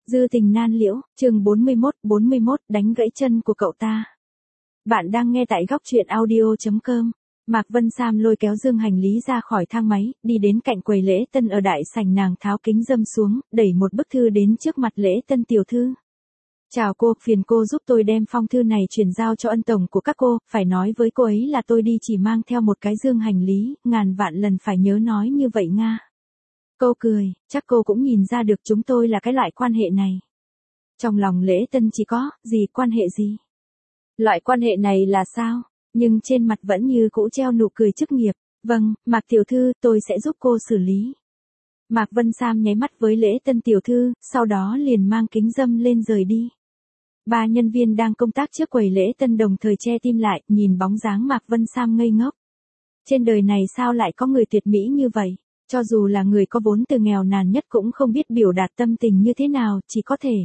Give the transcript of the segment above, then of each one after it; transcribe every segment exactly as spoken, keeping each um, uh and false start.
Dư tình nan liễu, chương bốn mươi mốt, bốn mươi mốt, đánh gãy chân của cậu ta. Bạn đang nghe tại góc truyện audio chấm com. Mạc Vân Sam lôi kéo dương hành lý ra khỏi thang máy, đi đến cạnh quầy lễ tân ở đại sảnh, nàng tháo kính râm xuống, đẩy một bức thư đến trước mặt lễ tân tiểu thư. Chào cô, phiền cô giúp tôi đem phong thư này chuyển giao cho ân tổng của các cô, phải nói với cô ấy là tôi đi chỉ mang theo một cái dương hành lý, ngàn vạn lần phải nhớ nói như vậy nga. Cô cười, chắc cô cũng nhìn ra được chúng tôi là cái loại quan hệ này. Trong lòng lễ tân chỉ có, gì quan hệ gì? Loại quan hệ này là sao? Nhưng trên mặt vẫn như cũ treo nụ cười chức nghiệp. Vâng, Mạc tiểu thư, tôi sẽ giúp cô xử lý. Mạc Vân Sam nháy mắt với lễ tân tiểu thư, sau đó liền mang kính râm lên rời đi. Ba nhân viên đang công tác trước quầy lễ tân đồng thời che tim lại, nhìn bóng dáng Mạc Vân Sam ngây ngốc. Trên đời này sao lại có người tuyệt mỹ như vậy? Cho dù là người có vốn từ nghèo nàn nhất cũng không biết biểu đạt tâm tình như thế nào, chỉ có thể.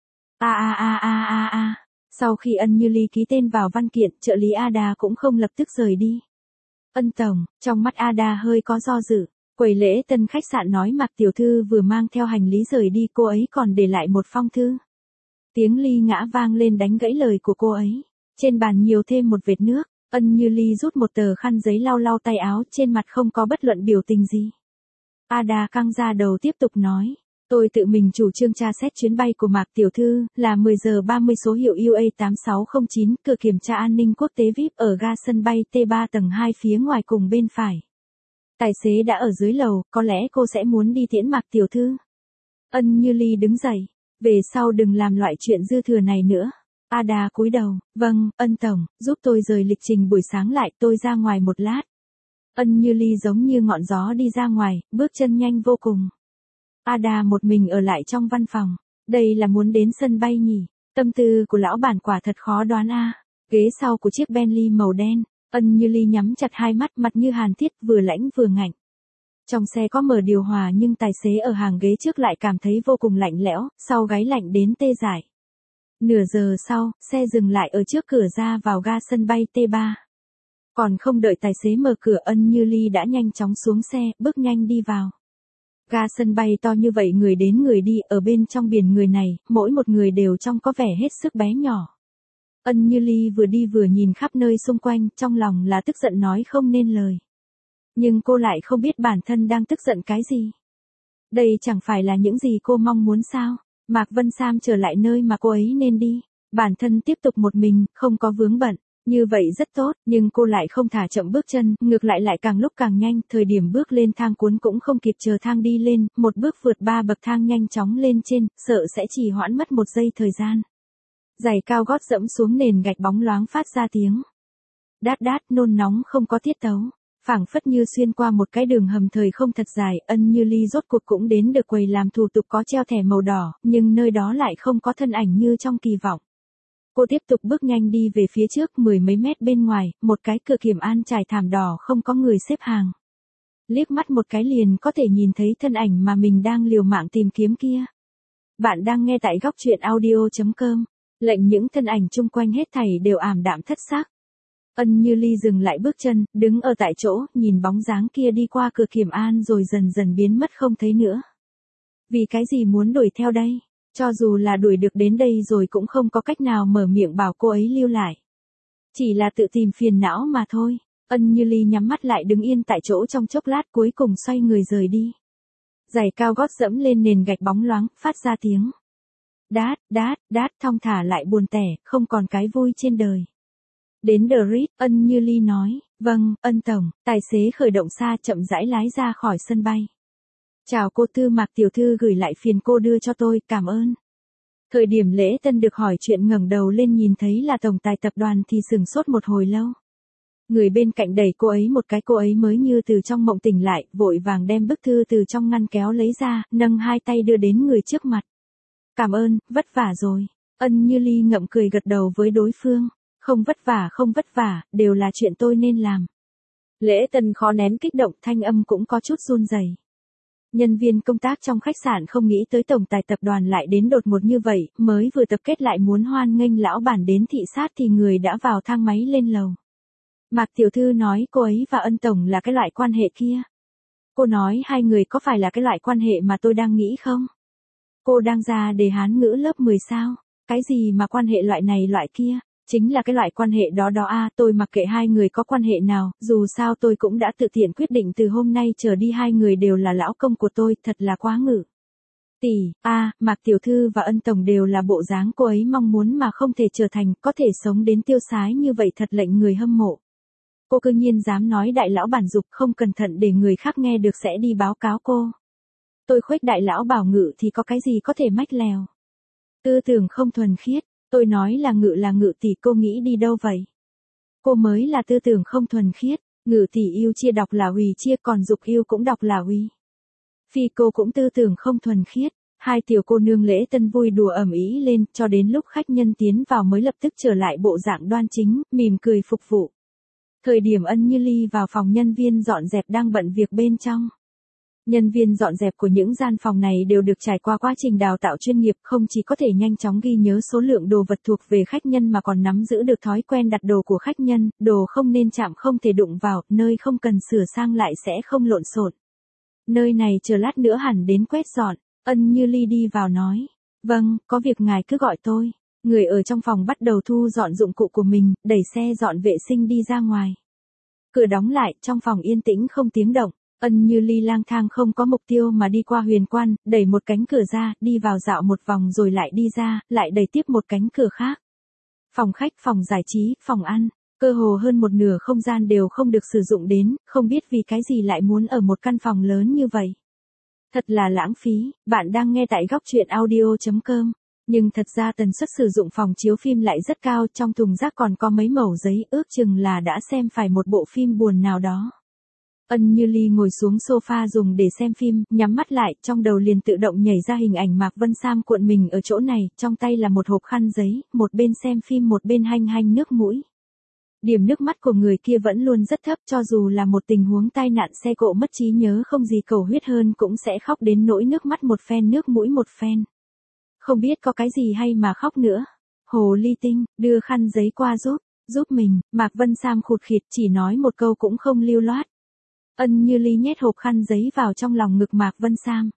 A a a a a a. Sau khi Ân Như Ly ký tên vào văn kiện, trợ lý Ada cũng không lập tức rời đi. Ân tổng, trong mắt Ada hơi có do dự. Quầy lễ tân khách sạn nói Mạc tiểu thư vừa mang theo hành lý rời đi, cô ấy còn để lại một phong thư. Tiếng ly ngã vang lên đánh gãy lời của cô ấy. Trên bàn nhiều thêm một vệt nước. Ân Như Ly rút một tờ khăn giấy lau lau tay áo, trên mặt không có bất luận biểu tình gì. Ada căng ra đầu tiếp tục nói. Tôi tự mình chủ trương tra xét chuyến bay của Mạc tiểu thư, là mười giờ ba mươi số hiệu U A tám sáu không chín, cửa kiểm tra an ninh quốc tế vi ai pi ở ga sân bay T ba tầng hai phía ngoài cùng bên phải. Tài xế đã ở dưới lầu, có lẽ cô sẽ muốn đi tiễn Mạc tiểu thư. Ân Như Ly đứng dậy. Về sau đừng làm loại chuyện dư thừa này nữa. Ada cúi đầu. Vâng, Ân tổng, giúp tôi rời lịch trình buổi sáng lại, tôi ra ngoài một lát. Ân Như Ly giống như ngọn gió đi ra ngoài, bước chân nhanh vô cùng. Ada một mình ở lại trong văn phòng. Đây là muốn đến sân bay nhỉ? Tâm tư của lão bản quả thật khó đoán a. Ghế sau của chiếc Bentley màu đen, Ân Như Ly nhắm chặt hai mắt, mặt như hàn thiết, vừa lãnh vừa ngạnh. Trong xe có mở điều hòa nhưng tài xế ở hàng ghế trước lại cảm thấy vô cùng lạnh lẽo, sau gáy lạnh đến tê dại. Nửa giờ sau, xe dừng lại ở trước cửa ra vào ga sân bay T ba. Còn không đợi tài xế mở cửa, Ân Như Ly đã nhanh chóng xuống xe, bước nhanh đi vào. Ga sân bay to như vậy, người đến người đi, ở bên trong biển người này, mỗi một người đều trông có vẻ hết sức bé nhỏ. Ân Như Ly vừa đi vừa nhìn khắp nơi xung quanh, trong lòng là tức giận nói không nên lời. Nhưng cô lại không biết bản thân đang tức giận cái gì. Đây chẳng phải là những gì cô mong muốn sao? Mạc Vân Sam trở lại nơi mà cô ấy nên đi. Bản thân tiếp tục một mình, không có vướng bận. Như vậy rất tốt, nhưng cô lại không thả chậm bước chân, ngược lại lại càng lúc càng nhanh, thời điểm bước lên thang cuốn cũng không kịp chờ thang đi lên, một bước vượt ba bậc thang nhanh chóng lên trên, sợ sẽ trì hoãn mất một giây thời gian. Giày cao gót dẫm xuống nền gạch bóng loáng phát ra tiếng đát đát, nôn nóng không có tiết tấu. Phảng phất như xuyên qua một cái đường hầm thời không thật dài, Ân Như Ly rốt cuộc cũng đến được quầy làm thủ tục có treo thẻ màu đỏ, nhưng nơi đó lại không có thân ảnh như trong kỳ vọng. Cô tiếp tục bước nhanh đi về phía trước, mười mấy mét bên ngoài, một cái cửa kiểm an trải thảm đỏ không có người xếp hàng. Liếc mắt một cái liền có thể nhìn thấy thân ảnh mà mình đang liều mạng tìm kiếm kia. Bạn đang nghe tại góc truyện audio chấm com. Lệnh những thân ảnh chung quanh hết thảy đều ảm đạm thất sắc. Ân Như Ly dừng lại bước chân, đứng ở tại chỗ, nhìn bóng dáng kia đi qua cửa kiểm an rồi dần dần biến mất không thấy nữa. Vì cái gì muốn đuổi theo đây? Cho dù là đuổi được đến đây rồi cũng không có cách nào mở miệng bảo cô ấy lưu lại. Chỉ là tự tìm phiền não mà thôi. Ân Như Ly nhắm mắt lại đứng yên tại chỗ trong chốc lát, cuối cùng xoay người rời đi. Giày cao gót dẫm lên nền gạch bóng loáng, phát ra tiếng đát, đát, đát, thong thả lại buồn tẻ, không còn cái vui trên đời. Đến The Ritz, Ân Như Ly nói. Vâng, Ân tổng. Tài xế khởi động xa chậm rãi lái ra khỏi sân bay. Chào cô Tư, Mạc tiểu thư gửi lại phiền cô đưa cho tôi, cảm ơn. Thời điểm lễ tân được hỏi chuyện ngẩng đầu lên nhìn thấy là tổng tài tập đoàn thì sửng sốt một hồi lâu. Người bên cạnh đẩy cô ấy một cái, cô ấy mới như từ trong mộng tỉnh lại, vội vàng đem bức thư từ trong ngăn kéo lấy ra, nâng hai tay đưa đến người trước mặt. Cảm ơn, vất vả rồi. Ân Như Ly ngậm cười gật đầu với đối phương. Không vất vả, không vất vả, đều là chuyện tôi nên làm. Lễ tân khó nén kích động, thanh âm cũng có chút run rẩy. Nhân viên công tác trong khách sạn không nghĩ tới tổng tài tập đoàn lại đến đột ngột như vậy, mới vừa tập kết lại muốn hoan nghênh lão bản đến thị sát thì người đã vào thang máy lên lầu. Mạc tiểu thư nói cô ấy và Ân tổng là cái loại quan hệ kia. Cô nói hai người có phải là cái loại quan hệ mà tôi đang nghĩ không? Cô đang ra đề Hán ngữ lớp mười sao? Cái gì mà quan hệ loại này loại kia? Chính là cái loại quan hệ đó đó a, tôi mặc kệ hai người có quan hệ nào, dù sao tôi cũng đã tự tiện quyết định từ hôm nay trở đi hai người đều là lão công của tôi, thật là quá ngự. Tỷ, a, Mạc tiểu thư và Ân tổng đều là bộ dáng cô ấy mong muốn mà không thể trở thành, có thể sống đến tiêu sái như vậy thật lệnh người hâm mộ. Cô cư nhiên dám nói đại lão bản dục, không cẩn thận để người khác nghe được sẽ đi báo cáo cô. Tôi khuếch đại lão bảo ngự thì có cái gì có thể mách lèo. Tư tưởng không thuần khiết, tôi nói là ngự là ngự tỷ, cô nghĩ đi đâu vậy? Cô mới là tư tưởng không thuần khiết, ngự tỷ yêu chia đọc là hủy chia, còn dục yêu cũng đọc là hủy. Phi cô cũng tư tưởng không thuần khiết. Hai tiểu cô nương lễ tân vui đùa ầm ĩ lên, cho đến lúc khách nhân tiến vào mới lập tức trở lại bộ dạng đoan chính, mỉm cười phục vụ. Thời điểm Ân Như Ly vào phòng nhân viên dọn dẹp đang bận việc bên trong. Nhân viên dọn dẹp của những gian phòng này đều được trải qua quá trình đào tạo chuyên nghiệp, không chỉ có thể nhanh chóng ghi nhớ số lượng đồ vật thuộc về khách nhân mà còn nắm giữ được thói quen đặt đồ của khách nhân, đồ không nên chạm không thể đụng vào, nơi không cần sửa sang lại sẽ không lộn xộn. Nơi này chờ lát nữa hẳn đến quét dọn. Ân Như Ly đi vào nói, vâng, có việc ngài cứ gọi tôi. Người ở trong phòng bắt đầu thu dọn dụng cụ của mình, đẩy xe dọn vệ sinh đi ra ngoài. Cửa đóng lại, trong phòng yên tĩnh không tiếng động. Ân Như Ly lang thang không có mục tiêu mà đi qua huyền quan, đẩy một cánh cửa ra, đi vào dạo một vòng rồi lại đi ra, lại đẩy tiếp một cánh cửa khác. Phòng khách, phòng giải trí, phòng ăn, cơ hồ hơn một nửa không gian đều không được sử dụng đến, không biết vì cái gì lại muốn ở một căn phòng lớn như vậy. Thật là lãng phí, bạn đang nghe tại góc truyện audio chấm com. Nhưng thật ra tần suất sử dụng phòng chiếu phim lại rất cao, trong thùng rác còn có mấy mẩu giấy, ước chừng là đã xem phải một bộ phim buồn nào đó. Ân Như Ly ngồi xuống sofa dùng để xem phim, nhắm mắt lại, trong đầu liền tự động nhảy ra hình ảnh Mạc Vân Sam cuộn mình ở chỗ này, trong tay là một hộp khăn giấy, một bên xem phim một bên hanh hanh nước mũi. Điểm nước mắt của người kia vẫn luôn rất thấp, cho dù là một tình huống tai nạn xe cộ mất trí nhớ không gì cầu huyết hơn cũng sẽ khóc đến nỗi nước mắt một phen nước mũi một phen. Không biết có cái gì hay mà khóc nữa. Hồ ly tinh, đưa khăn giấy qua giúp, giúp mình, Mạc Vân Sam khụt khịt chỉ nói một câu cũng không lưu loát. Ân Như Ly nhét hộp khăn giấy vào trong lòng ngực Mạc Vân Sam.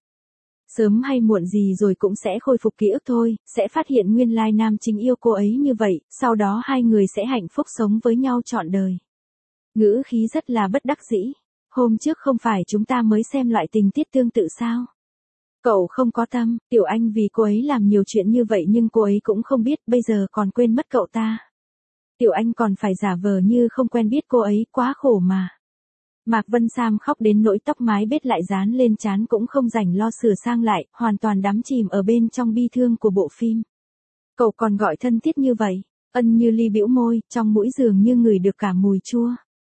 Sớm hay muộn gì rồi cũng sẽ khôi phục ký ức thôi, sẽ phát hiện nguyên lai nam chính yêu cô ấy như vậy, sau đó hai người sẽ hạnh phúc sống với nhau trọn đời. Ngữ khí rất là bất đắc dĩ. Hôm trước không phải chúng ta mới xem loại tình tiết tương tự sao? Cậu không có tâm, Tiểu Anh vì cô ấy làm nhiều chuyện như vậy nhưng cô ấy cũng không biết, bây giờ còn quên mất cậu ta. Tiểu Anh còn phải giả vờ như không quen biết cô ấy, quá khổ mà. Mạc Vân Sam khóc đến nỗi tóc mái bết lại dán lên trán cũng không rảnh lo sửa sang lại, hoàn toàn đắm chìm ở bên trong bi thương của bộ phim. Cậu còn gọi thân thiết như vậy. Ân Như Ly bĩu môi, trong mũi dường như ngửi được cả mùi chua.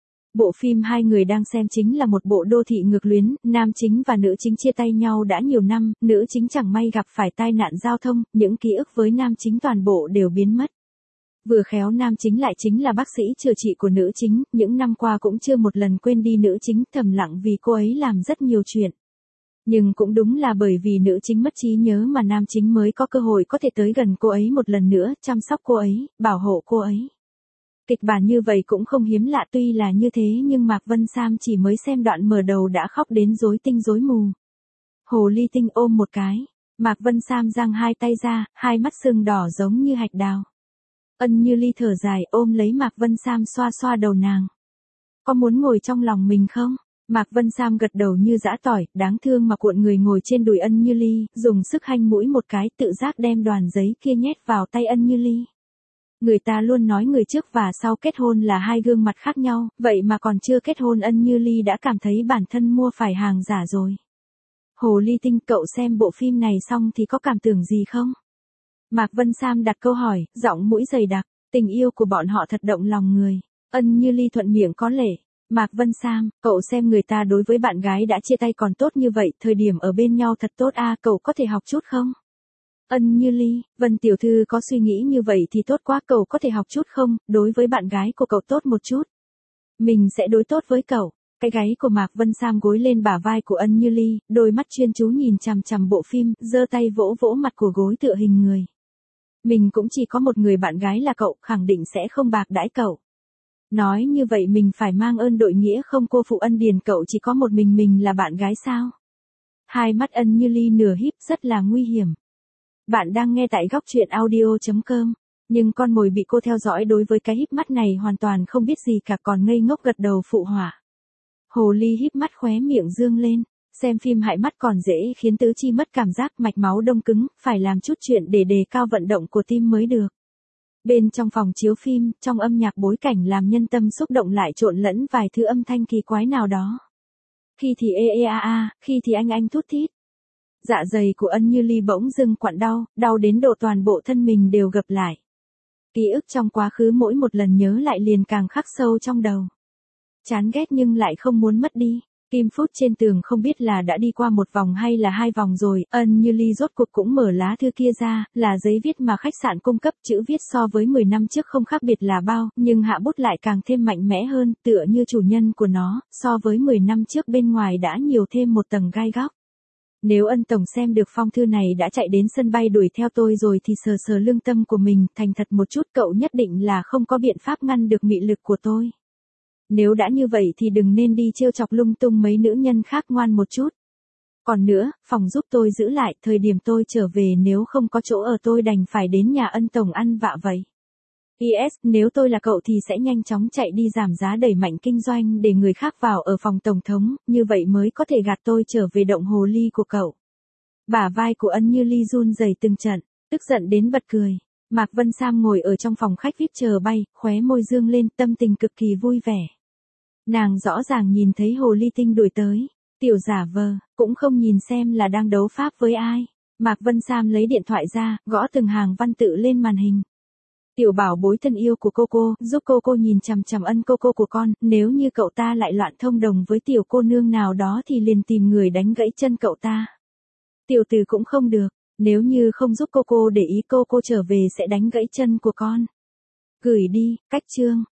Bộ phim hai người đang xem chính là một bộ đô thị ngược luyến, nam chính và nữ chính chia tay nhau đã nhiều năm, nữ chính chẳng may gặp phải tai nạn giao thông, những ký ức với nam chính toàn bộ đều biến mất. Vừa khéo nam chính lại chính là bác sĩ chữa trị của nữ chính, những năm qua cũng chưa một lần quên đi nữ chính, thầm lặng vì cô ấy làm rất nhiều chuyện. Nhưng cũng đúng là bởi vì nữ chính mất trí nhớ mà nam chính mới có cơ hội có thể tới gần cô ấy một lần nữa, chăm sóc cô ấy, bảo hộ cô ấy. Kịch bản như vậy cũng không hiếm lạ, tuy là như thế nhưng Mạc Vân Sam chỉ mới xem đoạn mở đầu đã khóc đến rối tinh rối mù. Hồ ly tinh ôm một cái, Mạc Vân Sam giang hai tay ra, hai mắt sưng đỏ giống như hạch đào. Ân Như Ly thở dài ôm lấy Mạc Vân Sam xoa xoa đầu nàng. Có muốn ngồi trong lòng mình không? Mạc Vân Sam gật đầu như giã tỏi, đáng thương mà cuộn người ngồi trên đùi Ân Như Ly, dùng sức hanh mũi một cái, tự giác đem đoàn giấy kia nhét vào tay Ân Như Ly. Người ta luôn nói người trước và sau kết hôn là hai gương mặt khác nhau, vậy mà còn chưa kết hôn Ân Như Ly đã cảm thấy bản thân mua phải hàng giả rồi. Hồ ly tinh, cậu xem bộ phim này xong thì có cảm tưởng gì không? Mạc Vân Sam đặt câu hỏi, giọng mũi dày đặc, tình yêu của bọn họ thật động lòng người. Ân Như Ly thuận miệng có lệ. Mạc Vân Sam, cậu xem người ta đối với bạn gái đã chia tay còn tốt như vậy, thời điểm ở bên nhau thật tốt a, à, cậu có thể học chút không? Ân Như Ly, Vân tiểu thư có suy nghĩ như vậy thì tốt quá, cậu có thể học chút không, đối với bạn gái của cậu tốt một chút. Mình sẽ đối tốt với cậu. Cái gáy của Mạc Vân Sam gối lên bả vai của Ân Như Ly, đôi mắt chuyên chú nhìn chằm chằm bộ phim, giơ tay vỗ vỗ mặt của gối tựa hình người. Mình cũng chỉ có một người bạn gái là cậu, khẳng định sẽ không bạc đãi cậu. Nói như vậy mình phải mang ơn đội nghĩa không cô phụ ân điền, cậu chỉ có một mình mình là bạn gái sao? Hai mắt Ân Như Ly nửa híp rất là nguy hiểm. Bạn đang nghe tại góc truyện audio chấm com. Nhưng con mồi bị cô theo dõi đối với cái híp mắt này hoàn toàn không biết gì cả, còn ngây ngốc gật đầu phụ họa. Hồ ly híp mắt khóe miệng dương lên. Xem phim hại mắt còn dễ khiến tứ chi mất cảm giác, mạch máu đông cứng, phải làm chút chuyện để đề cao vận động của tim mới được. Bên trong phòng chiếu phim, trong âm nhạc bối cảnh làm nhân tâm xúc động lại trộn lẫn vài thứ âm thanh kỳ quái nào đó. Khi thì ê ê a a, khi thì anh anh thút thít. Dạ dày của Ân Như Ly bỗng dưng quặn đau, đau đến độ toàn bộ thân mình đều gập lại. Ký ức trong quá khứ mỗi một lần nhớ lại liền càng khắc sâu trong đầu. Chán ghét nhưng lại không muốn mất đi. Kim phút trên tường không biết là đã đi qua một vòng hay là hai vòng rồi, Ân Như Ly rốt cuộc cũng mở lá thư kia ra, là giấy viết mà khách sạn cung cấp, chữ viết so với mười năm trước không khác biệt là bao, nhưng hạ bút lại càng thêm mạnh mẽ hơn, tựa như chủ nhân của nó, so với mười năm trước bên ngoài đã nhiều thêm một tầng gai góc. Nếu Ân tổng xem được phong thư này đã chạy đến sân bay đuổi theo tôi rồi thì sờ sờ lương tâm của mình, thành thật một chút, cậu nhất định là không có biện pháp ngăn được mị lực của tôi. Nếu đã như vậy thì đừng nên đi trêu chọc lung tung mấy nữ nhân khác, ngoan một chút. Còn nữa, phòng giúp tôi giữ lại, thời điểm tôi trở về nếu không có chỗ ở tôi đành phải đến nhà Ân tổng ăn vạ vậy. pê ét, nếu tôi là cậu thì sẽ nhanh chóng chạy đi giảm giá đẩy mạnh kinh doanh để người khác vào ở phòng tổng thống, như vậy mới có thể gạt tôi trở về động hồ ly của cậu. Bả vai của Ân Như Ly run rẩy từng trận, tức giận đến bật cười. Mạc Vân Sam ngồi ở trong phòng khách vê i pê chờ bay, khóe môi dương lên, tâm tình cực kỳ vui vẻ. Nàng rõ ràng nhìn thấy hồ ly tinh đuổi tới, tiểu giả vờ, cũng không nhìn xem là đang đấu pháp với ai. Mạc Vân Sam lấy điện thoại ra, gõ từng hàng văn tự lên màn hình. Tiểu bảo bối thân yêu của cô cô, giúp cô cô nhìn chằm chằm Ân cô cô của con, nếu như cậu ta lại loạn thông đồng với tiểu cô nương nào đó thì liền tìm người đánh gãy chân cậu ta. Tiểu tử cũng không được, nếu như không giúp cô cô để ý cô cô trở về sẽ đánh gãy chân của con. Gửi đi, cách chương.